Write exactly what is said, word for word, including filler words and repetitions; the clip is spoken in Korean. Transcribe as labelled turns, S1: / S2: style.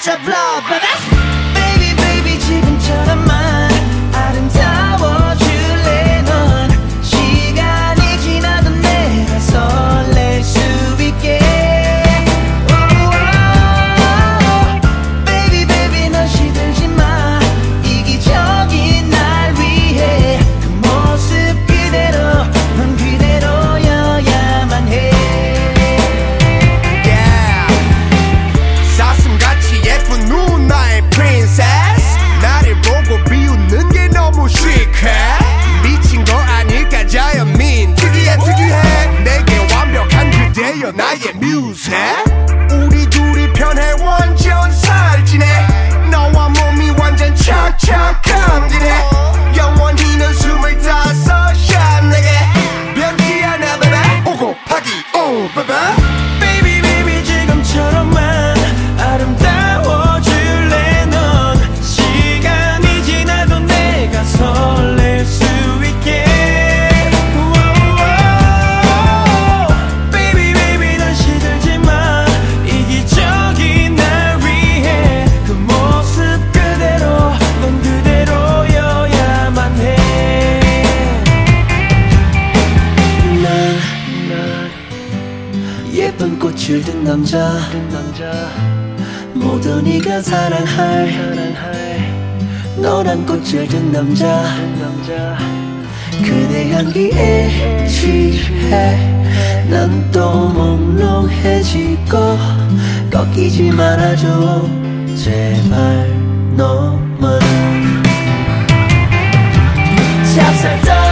S1: touch of love, baby. Baby, baby, 지금처럼만 아름다워줄래 넌. 시간이 지나도 내가 설렐 수 있게. Baby, baby, 넌 시들지 마. 이기적인 날 위해 그 모습 그대로 넌 그대로여야만 해.
S2: Yeah. 사슴같이 예쁜 누나의 princess. 나를 보고 비웃는 게 너무 시크해. 미친 거 아닐까 자연민. 특이해 특이해. 내게 완벽한 그대여 나의 뮤즈. 우리 둘이 편해 완전 살찌네. 너와 몸이 완전 착착함 지네. 영원히 넌 스물다섯 샷 내게 변치 않아 baby. 오고 파기 오 baby.
S1: Baby, baby, 지금처럼만 아름다워줄래 넌. 시간이 지나도 내가 설렐 수 있게. Baby, baby, 넌 시들지 마. 이기적인 날 위해 그 모습 그대로 넌 그대로여야만 해. 난 예쁜 꽃을 든 남자, 모두 네가 사랑할 노란 꽃을 든 남자. 그대 향기에 취해 난 또 몽롱해지고. 꺾이지 말아줘 제발 너만은. 찹쌀떡